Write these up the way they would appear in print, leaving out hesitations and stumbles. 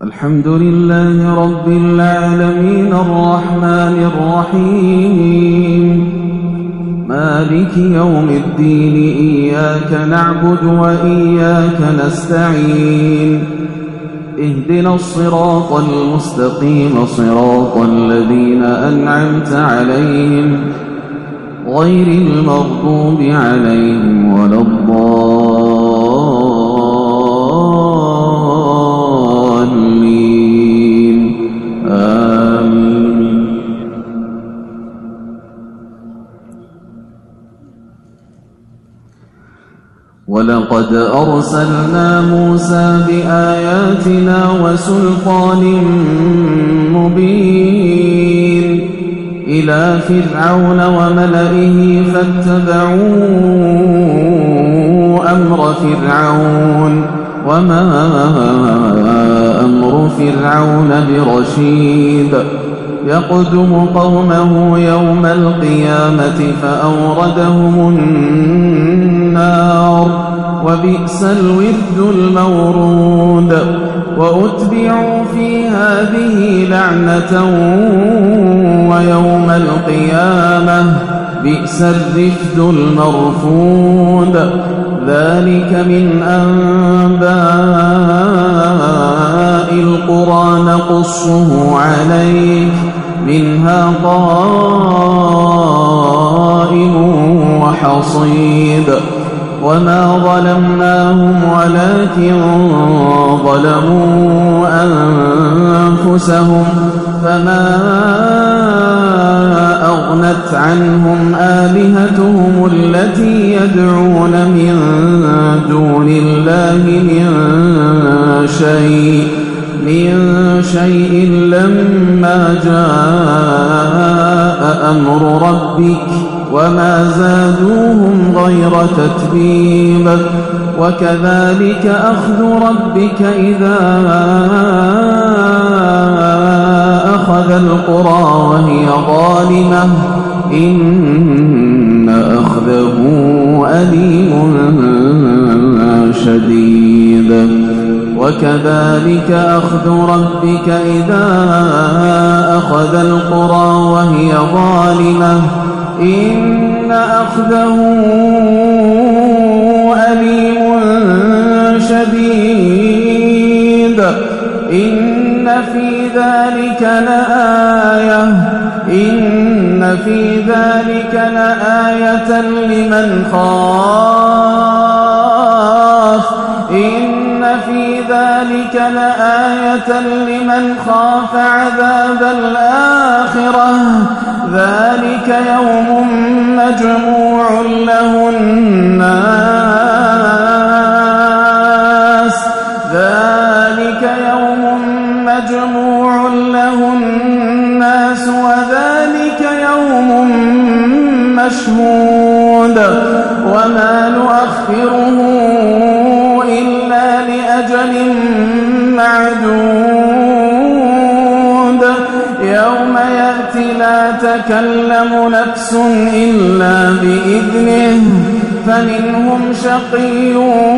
الحمد لله رب العالمين الرحمن الرحيم مالك يوم الدين إياك نعبد وإياك نستعين اهدنا الصراط المستقيم صراط الذين أنعمت عليهم غير المغضوب عليهم ولا الضالين آمين. ولقد أرسلنا موسى بآياتنا وسلطان مبين إلى فرعون وملئه فاتبعوا أمر فرعون وما أمر فرعون برشيد يقدم قومه يوم القيامة فأوردهم النار وبئس الورد المورود وأتبعوا في هذه لعنة ويوم القيامة بئس الرفد المرفود ذلك من أنباء القرى نقصه عليك منها قائم وحصيد وما ظلمناهم ولكن ظلموا أنفسهم فما أغنت عنهم آلهتهم التي يدعون من دون الله من شيء لما جاء أمر ربك وما زادوهم غير تتبيب وكذلك أخذ ربك إذا أخذ القرى وهي ظالمة إن أخذه أليم شديد وكذلك أخذ ربك إذا أخذ القرى وهي ظالمة إن أخذه أليم شديد إن في ذلك لآية لمن خاف عذاب الآخرة ذلك يوم مجموع له الناس وذلك يوم مشهود وما نؤخره إلا لأجل معدود يوم يأتي لا تكلم نفس إلا بإذنه فمنهم شقي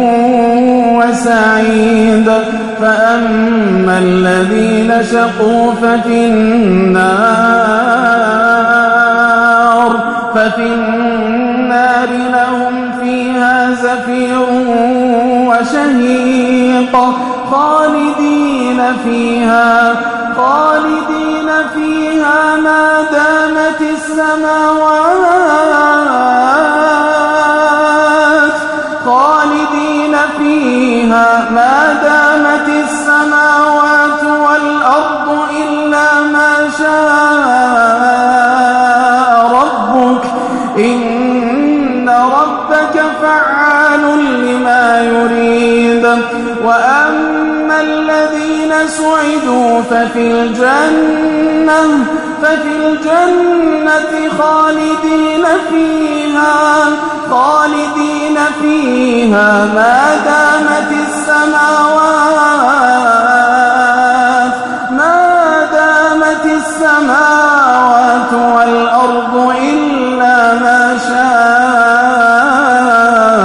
وسعيد فأما الذين شقوا ففي النار لهم فيها زفير وشهيق خالدين فيها ما دامت السماوات والأرض إلا ما شاء ربك إن ربك فعال لما يريد وأما الذين سعدوا ففي الجنة خالدين فيها ما دامت السماوات والأرض إلا ما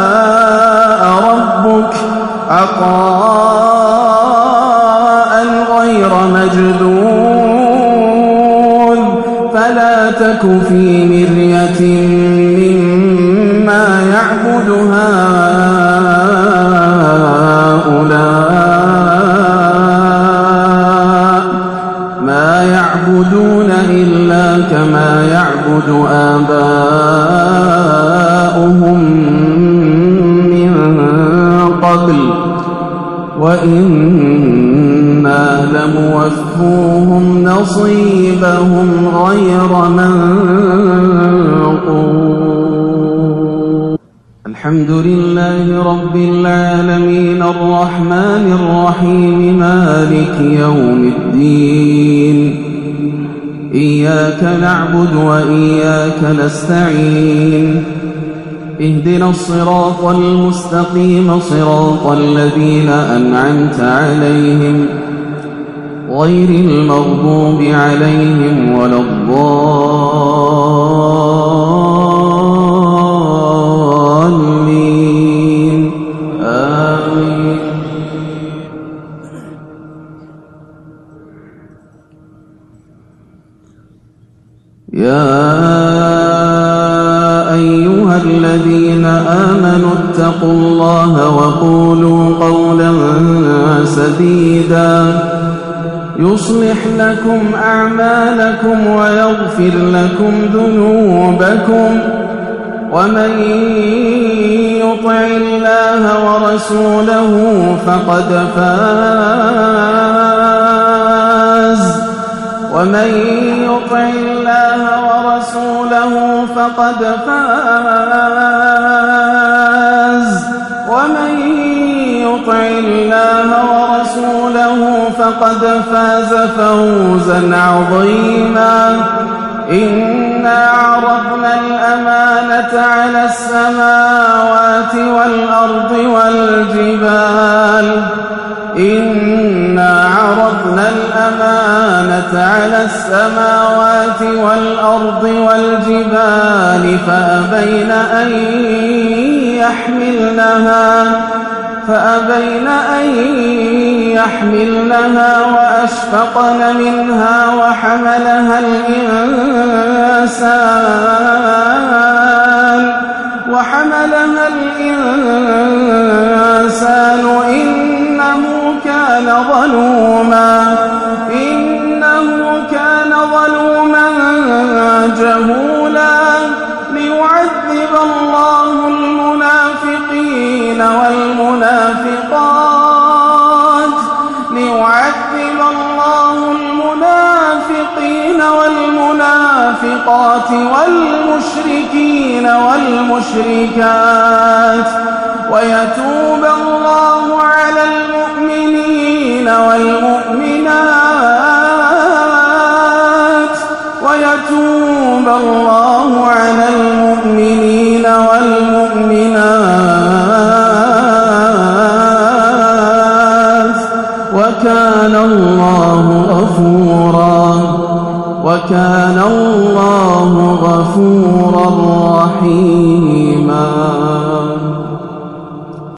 شاء ربك عطاء مجذون فلا تك في مرية مما يعبد هؤلاء ما يعبدون إلا كما يعبد آباؤهم من قبل وإنا لموفوهم نصيبهم غير منقوص. الحمد لله رب العالمين الرحمن الرحيم مالك يوم الدين إياك نعبد وإياك نستعين اهدنا الصراط المستقيم صراط الذين أنعمت عليهم غير المغضوب عليهم ولا الضالين آمين. يا أيها الذين آمنوا اتقوا الله وقولوا قولا سديدا يصلح لكم أعمالكم ويغفر لكم ذنوبكم ومن يطع الله ورسوله فقد فاز ومن يطع الله ورسوله فقد فاز ومن يطع الله ورسوله فقد فاز فوزا عظيما. إنا عرضنا الأمانة على السماوات والأرض والجبال إنا عرضنا الأمانة على السماوات والأرض والجبال فأبين أن يحملنها وأشفقن منها وحملها الإنسان إنه كان ظلوما جهولا. ليعذب الله المنافقين والمنافقات والمشركين والمشركات ويتوب الله على المؤمنين والمؤمنات وكان الله غفورا رحيما.